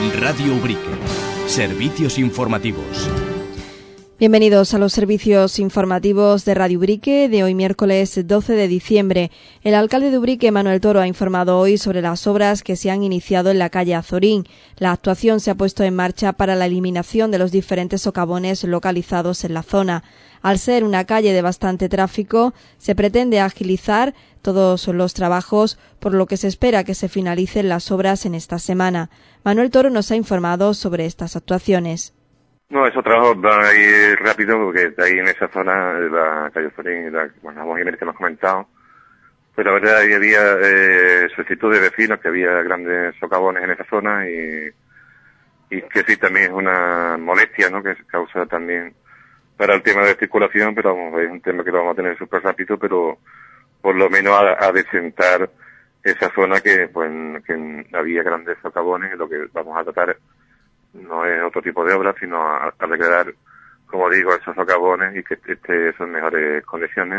Radio Ubrique. Servicios informativos. Bienvenidos a los servicios informativos de Radio Ubrique de hoy miércoles 12 de diciembre. El alcalde de Ubrique, Manuel Toro, ha informado hoy sobre las obras que se han iniciado en la calle Azorín. La actuación se ha puesto en marcha para la eliminación de los diferentes socavones localizados en la zona. Al ser una calle de bastante tráfico, se pretende agilizar todos los trabajos, por lo que se espera que se finalicen las obras en esta semana. Manuel Toro nos ha informado sobre estas actuaciones. No, esos trabajos van a ir rápido porque ahí en esa zona, la calle Azorín y la Jiménez que hemos comentado, pues la verdad ahí había solicitud de vecinos que había grandes socavones en esa zona y que sí también es una molestia, ¿no?, que se causa también para el tema de circulación, pero vamos, es un tema que lo vamos a tener súper rápido, pero por lo menos a desentar esa zona que había grandes socavones, y lo que vamos a tratar no es otro tipo de obra, sino a recrear, como digo, esos socavones y que esté en mejores condiciones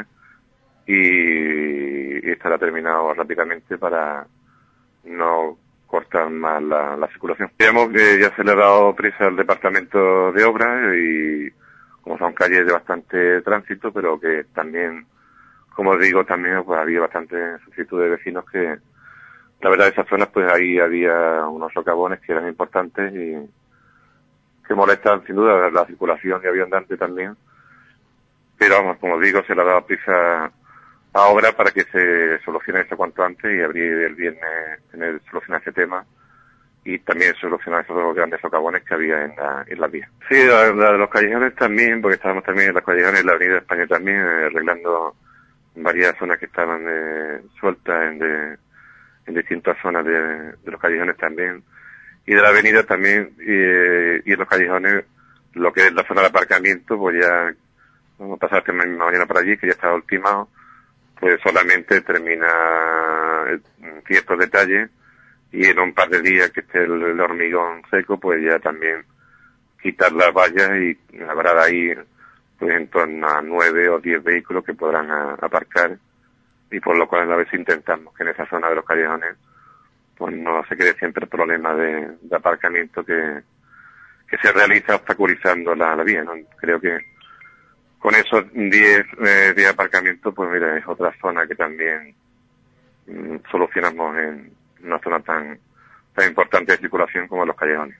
y estará terminado rápidamente para no cortar más la circulación. Digamos que ya se le ha dado prisa al departamento de obras y como son calles de bastante tránsito, pero que también, como digo, también pues había bastante solicitud de vecinos que, la verdad, esas zonas pues ahí había unos socavones que eran importantes y que molestan sin duda la circulación y andante también, pero vamos, como digo, se le ha dado prisa a obra para que se solucione esto cuanto antes y abrir el viernes tener solucionar ese tema y también solucionar esos dos grandes socavones que había en la vía. Sí, la de los callejones también, porque estábamos también en los callejones, en la Avenida España también, arreglando varias zonas que estaban sueltas en distintas zonas de los callejones también, y de la avenida también, y en los callejones, lo que es la zona de aparcamiento, pues ya vamos a pasar esta misma mañana por allí, que ya está ultimado, pues solamente termina ciertos detalles, y en un par de días que esté el hormigón seco, pues ya también quitar las vallas y habrá ahí pues en torno a 9 o 10 vehículos que podrán aparcar, y por lo cual a veces intentamos que en esa zona de los callejones pues no se quede siempre el problema de aparcamiento que se realiza obstaculizando la vía, ¿no? Creo que con esos 10 de aparcamiento, pues mira, es otra zona que también solucionamos en una zona tan importante de circulación como los callejones.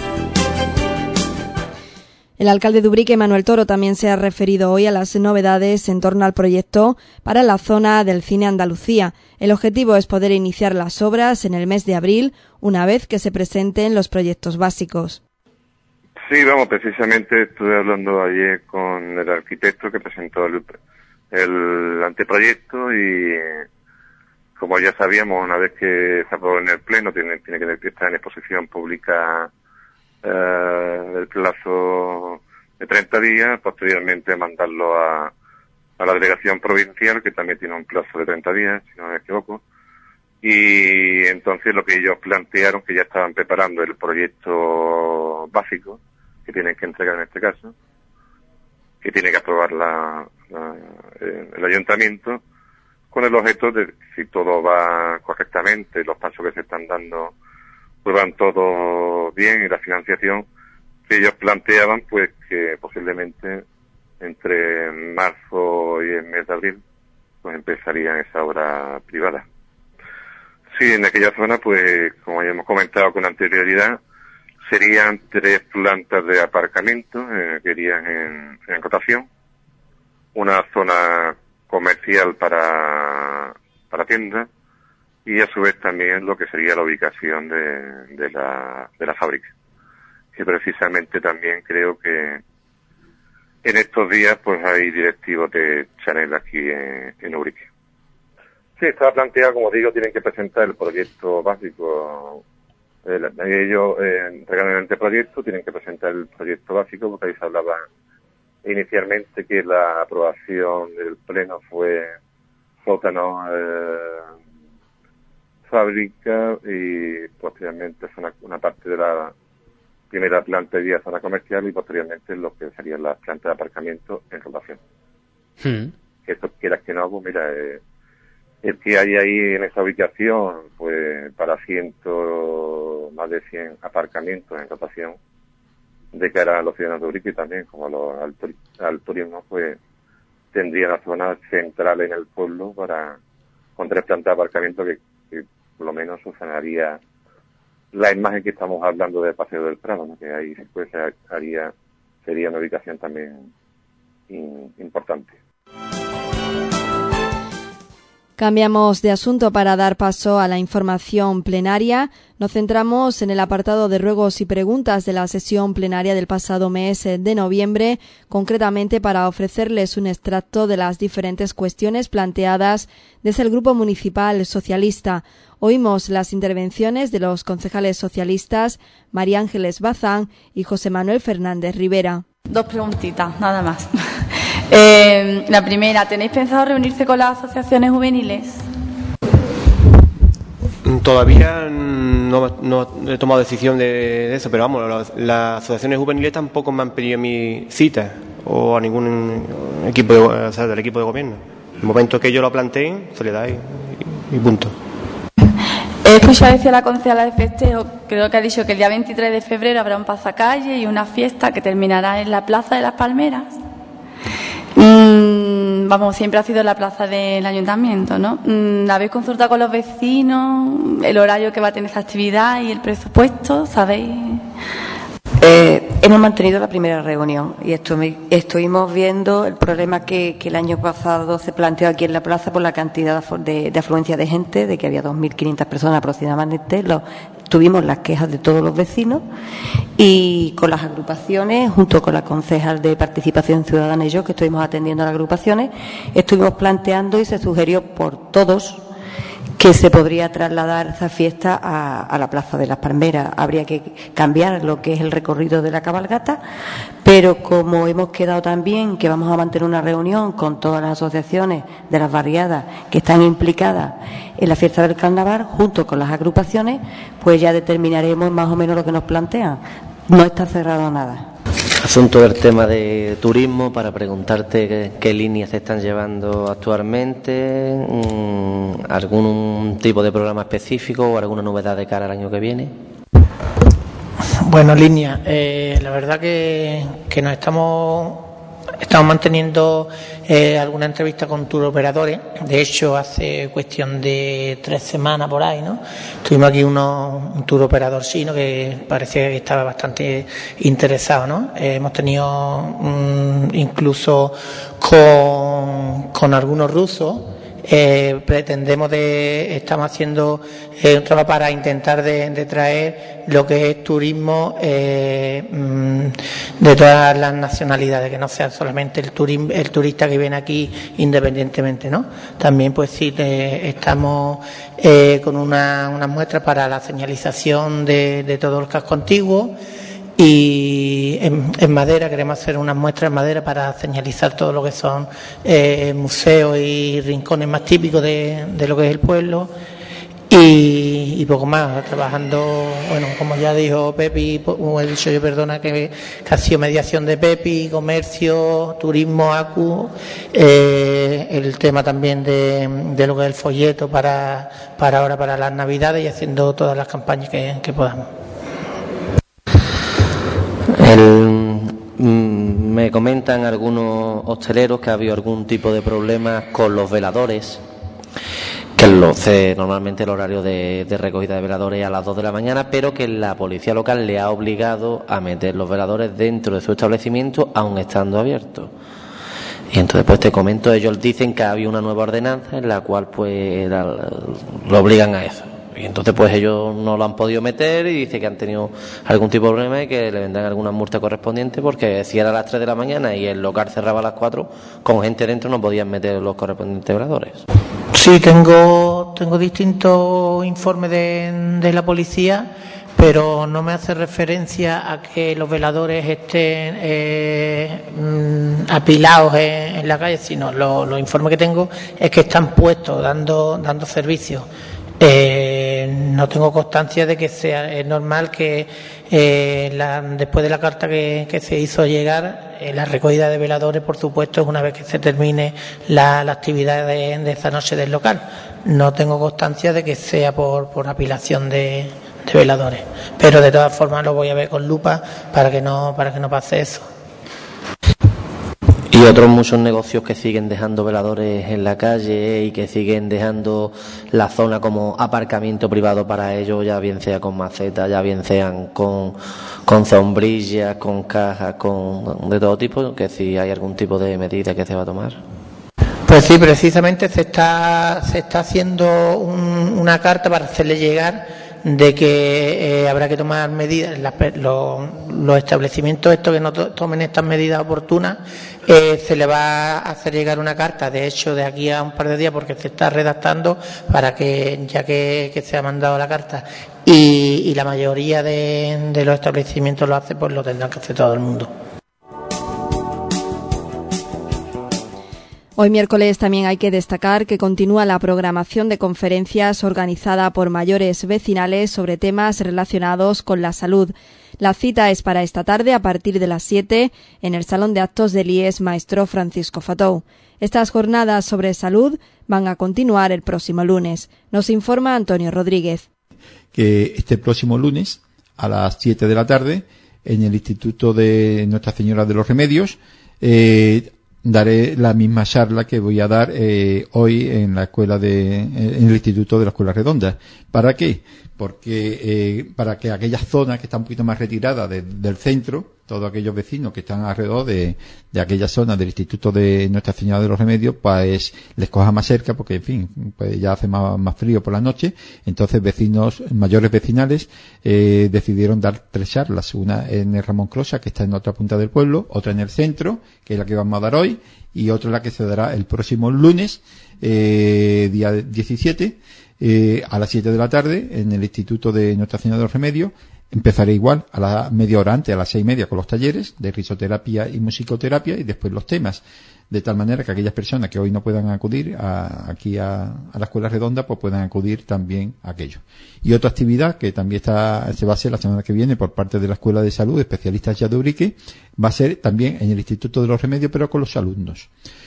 El alcalde de Ubrique, Manuel Toro, también se ha referido hoy a las novedades en torno al proyecto para la zona del Cine Andalucía. El objetivo es poder iniciar las obras en el mes de abril, una vez que se presenten los proyectos básicos. Sí, vamos, precisamente estuve hablando ayer con el arquitecto que presentó el anteproyecto y, como ya sabíamos, una vez que se aprobó en el Pleno, tiene que estar en exposición pública el plazo de 30 días, posteriormente mandarlo a la delegación provincial, que también tiene un plazo de 30 días, si no me equivoco, y entonces lo que ellos plantearon, que ya estaban preparando el proyecto básico, que tienen que entregar en este caso, que tiene que aprobar el ayuntamiento, con el objeto de, si todo va correctamente, los pasos que se están dando pues van todo bien, y la financiación que ellos planteaban, pues que posiblemente entre marzo y el mes de abril pues empezarían esa obra privada. Sí, en aquella zona, pues como ya hemos comentado con anterioridad, serían 3 plantas de aparcamiento que irían en rotación, una zona comercial para tiendas, y a su vez también lo que sería la ubicación de la fábrica, que precisamente también creo que en estos días pues hay directivos de Chanel aquí en Ubrique. Sí, estaba planteado, como digo, tienen que presentar el proyecto básico, ellos entregan el anteproyecto, tienen que presentar el proyecto básico, porque ahí se hablaba inicialmente que la aprobación del Pleno fue sótano, fábrica, y posteriormente una parte de la primera planta de zona comercial, y posteriormente lo que serían las plantas de aparcamiento en rotación. Que esto, quieras que no, pues mira, el que hay ahí en esa ubicación, pues para 100 más de 100 aparcamientos en rotación de cara a los ciudadanos de Ubrique y también como al turismo, pues tendría la zona central en el pueblo con 3 plantas de aparcamiento que por lo menos solucionaría la imagen que estamos hablando de Paseo del Prado, ¿no? Que ahí pues sería una ubicación también importante. Cambiamos de asunto para dar paso a la información plenaria. Nos centramos en el apartado de ruegos y preguntas de la sesión plenaria del pasado mes de noviembre, concretamente para ofrecerles un extracto de las diferentes cuestiones planteadas desde el Grupo Municipal Socialista. Oímos las intervenciones de los concejales socialistas María Ángeles Bazán y José Manuel Fernández Rivera. 2 preguntitas, nada más. La primera, ¿tenéis pensado reunirse con las asociaciones juveniles? Todavía no he tomado decisión de eso, pero vamos, las asociaciones juveniles tampoco me han pedido mi cita o a ningún equipo, del equipo de gobierno. En el momento que yo lo planteé, se le da y punto. He escuchado decir a la concejala de festejo, creo que ha dicho que el día 23 de febrero habrá un pasacalle y una fiesta que terminará en la Plaza de las Palmeras. Vamos, siempre ha sido en la plaza del ayuntamiento, ¿no? ¿Habéis consultado con los vecinos el horario que va a tener esa actividad y el presupuesto? ¿Sabéis? Hemos mantenido la primera reunión y estuvimos viendo el problema que el año pasado se planteó aquí en la plaza por la cantidad de afluencia de gente, de que había 2.500 personas aproximadamente. Tuvimos las quejas de todos los vecinos y con las agrupaciones, junto con la concejal de Participación Ciudadana y yo, que estuvimos atendiendo a las agrupaciones, estuvimos planteando y se sugirió por todos que se podría trasladar esa fiesta a la Plaza de las Palmeras. Habría que cambiar lo que es el recorrido de la cabalgata, pero como hemos quedado también que vamos a mantener una reunión con todas las asociaciones de las barriadas que están implicadas en la fiesta del carnaval, junto con las agrupaciones, pues ya determinaremos más o menos lo que nos plantean. No está cerrado nada. Asunto del tema de turismo, para preguntarte qué líneas se están llevando actualmente, algún tipo de programa específico o alguna novedad de cara al año que viene. Bueno, línea, la verdad que nos estamos manteniendo alguna entrevista con tour operadores. De hecho, hace cuestión de 3 semanas por ahí, ¿no? Tuvimos aquí un tour operador chino que parecía que estaba bastante interesado, ¿no? Hemos tenido incluso con algunos rusos. Estamos haciendo un trabajo para intentar de traer lo que es turismo de todas las nacionalidades, que no sea solamente el turista que viene aquí independientemente, ¿no? También pues sí estamos con unas muestras para la señalización de todo el casco antiguo. Y en madera, queremos hacer unas muestras en madera para señalizar todo lo que son museos y rincones más típicos de lo que es el pueblo. Y poco más, trabajando, bueno, como ya dijo Pepi, como he dicho yo, perdona, que ha sido mediación de Pepi, comercio, turismo, ACU, el tema también de lo que es el folleto para ahora, para las Navidades, y haciendo todas las campañas que podamos. Me comentan algunos hosteleros que ha habido algún tipo de problemas con los veladores, que normalmente el horario de recogida de veladores es a las 2 de la mañana, pero que la policía local le ha obligado a meter los veladores dentro de su establecimiento aun estando abiertos. Y entonces pues te comento, ellos dicen que ha habido una nueva ordenanza en la cual pues lo obligan a eso. Y entonces pues ellos no lo han podido meter y dice que han tenido algún tipo de problema y que le vendrán alguna multa correspondiente, porque si era a las 3 de la mañana y el local cerraba a las 4, con gente dentro no podían meter los correspondientes veladores. Sí, tengo distintos informes de la policía, pero no me hace referencia a que los veladores estén apilados en la calle, sino los informes que tengo es que están puestos dando servicio. No tengo constancia de que es normal que después de la carta que se hizo llegar, la recogida de veladores, por supuesto, es una vez que se termine la actividad de esta noche del local. No tengo constancia de que sea por apilación de veladores. Pero de todas formas lo voy a ver con lupa para que no pase eso. Y otros muchos negocios que siguen dejando veladores en la calle y que siguen dejando la zona como aparcamiento privado para ellos, ya bien sea con macetas, ya bien sean con sombrillas, con cajas, de todo tipo, que si hay algún tipo de medida que se va a tomar. Pues sí, precisamente se está haciendo una carta para hacerle llegar de que habrá que tomar medidas, los establecimientos estos que no tomen estas medidas oportunas, se le va a hacer llegar una carta, de hecho de aquí a un par de días, porque se está redactando para que, ya que se ha mandado la carta y la mayoría de los establecimientos lo hace, pues lo tendrán que hacer todo el mundo. Hoy miércoles también hay que destacar que continúa la programación de conferencias organizada por mayores vecinales sobre temas relacionados con la salud. La cita es para esta tarde a partir de las 7 en el Salón de Actos del IES Maestro Francisco Fatou. Estas jornadas sobre salud van a continuar el próximo lunes. Nos informa Antonio Rodríguez. Que este próximo lunes a las 7 de la tarde en el Instituto de Nuestra Señora de los Remedios daré la misma charla que voy a dar hoy en la escuela en el Instituto de la Escuela Redonda. ¿Para qué? Porque para que aquellas zonas que están un poquito más retiradas del centro, todos aquellos vecinos que están alrededor de aquellas zonas del Instituto de Nuestra Señora de los Remedios, pues les coja más cerca, porque en fin, pues ya hace más frío por la noche. Entonces vecinos, mayores vecinales, decidieron dar 3 charlas, una en el Ramón Closa, que está en otra punta del pueblo, otra en el centro, que es la que vamos a dar hoy, y otra la que se dará el próximo lunes, día 17, a las 7 de la tarde en el Instituto de Nuestra Señora de los Remedios. Empezaré igual a la media hora antes, a las 6:30, con los talleres de risoterapia y musicoterapia, y después los temas, de tal manera que aquellas personas que hoy no puedan acudir aquí a la Escuela Redonda, pues puedan acudir también a aquello. Y otra actividad que también se va a hacer la semana que viene por parte de la Escuela de Salud, especialistas ya de Ubrique, va a ser también en el Instituto de los Remedios, pero con los alumnos.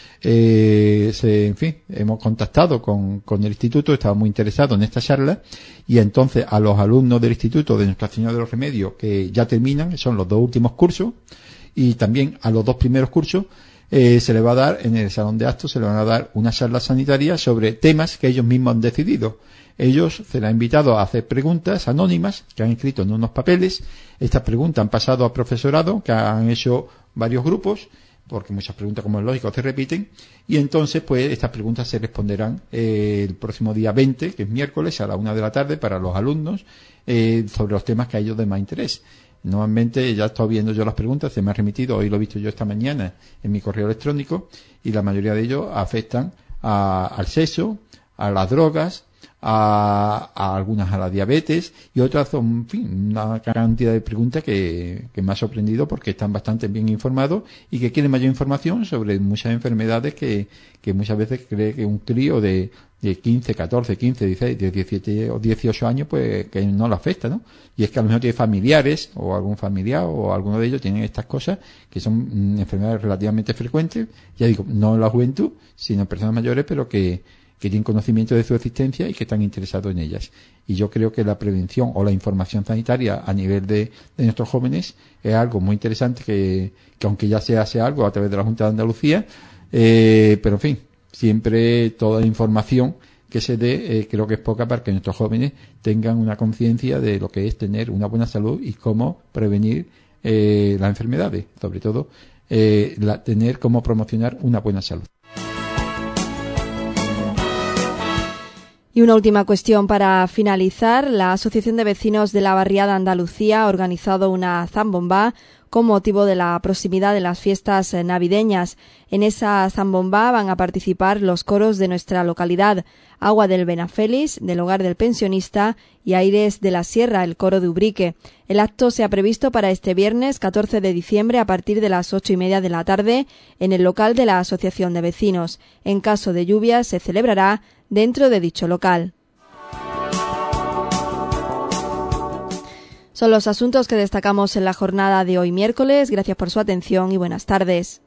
En fin, hemos contactado con el instituto, estaba muy interesado en esta charla, y entonces a los alumnos del Instituto de Nuestra Señora de los Remedios que ya terminan, son los 2 últimos cursos, y también a los 2 primeros cursos se les va a dar en el salón de actos, se les van a dar una charla sanitaria sobre temas que ellos mismos han decidido. Ellos se les ha invitado a hacer preguntas anónimas que han escrito en unos papeles. Estas preguntas han pasado al profesorado, que han hecho varios grupos, porque muchas preguntas, como es lógico, se repiten, y entonces pues estas preguntas se responderán el próximo día 20, que es miércoles, a la 1 de la tarde, para los alumnos, sobre los temas que a ellos de más interés. Normalmente ya he estado viendo yo las preguntas, se me ha remitido, hoy lo he visto yo esta mañana en mi correo electrónico, y la mayoría de ellos afectan al sexo, a las drogas, a algunas a la diabetes, y otras son, en fin, una cantidad de preguntas que me ha sorprendido, porque están bastante bien informados y que quieren mayor información sobre muchas enfermedades que muchas veces cree que un crío de 15, 14, 15, 16, de 17 o 18 años, pues que no lo afecta, ¿no? Y es que a lo mejor tiene familiares, o algún familiar, o alguno de ellos tienen estas cosas, que son enfermedades relativamente frecuentes, ya digo, no en la juventud, sino en personas mayores, pero que tienen conocimiento de su existencia y que están interesados en ellas. Y yo creo que la prevención o la información sanitaria a nivel de nuestros jóvenes es algo muy interesante que aunque ya se hace algo a través de la Junta de Andalucía, pero en fin, siempre toda la información que se dé creo que es poca para que nuestros jóvenes tengan una conciencia de lo que es tener una buena salud y cómo prevenir las enfermedades, sobre todo tener cómo promocionar una buena salud. Y una última cuestión para finalizar. La Asociación de Vecinos de la Barriada Andalucía ha organizado una zambomba con motivo de la proximidad de las fiestas navideñas. En esa zambomba van a participar los coros de nuestra localidad: Agua del Benafelis, del Hogar del Pensionista, y Aires de la Sierra, el coro de Ubrique. El acto se ha previsto para este viernes 14 de diciembre a partir de las 8:30 de la tarde en el local de la Asociación de Vecinos. En caso de lluvia se celebrará dentro de dicho local. Son los asuntos que destacamos en la jornada de hoy miércoles. Gracias por su atención y buenas tardes.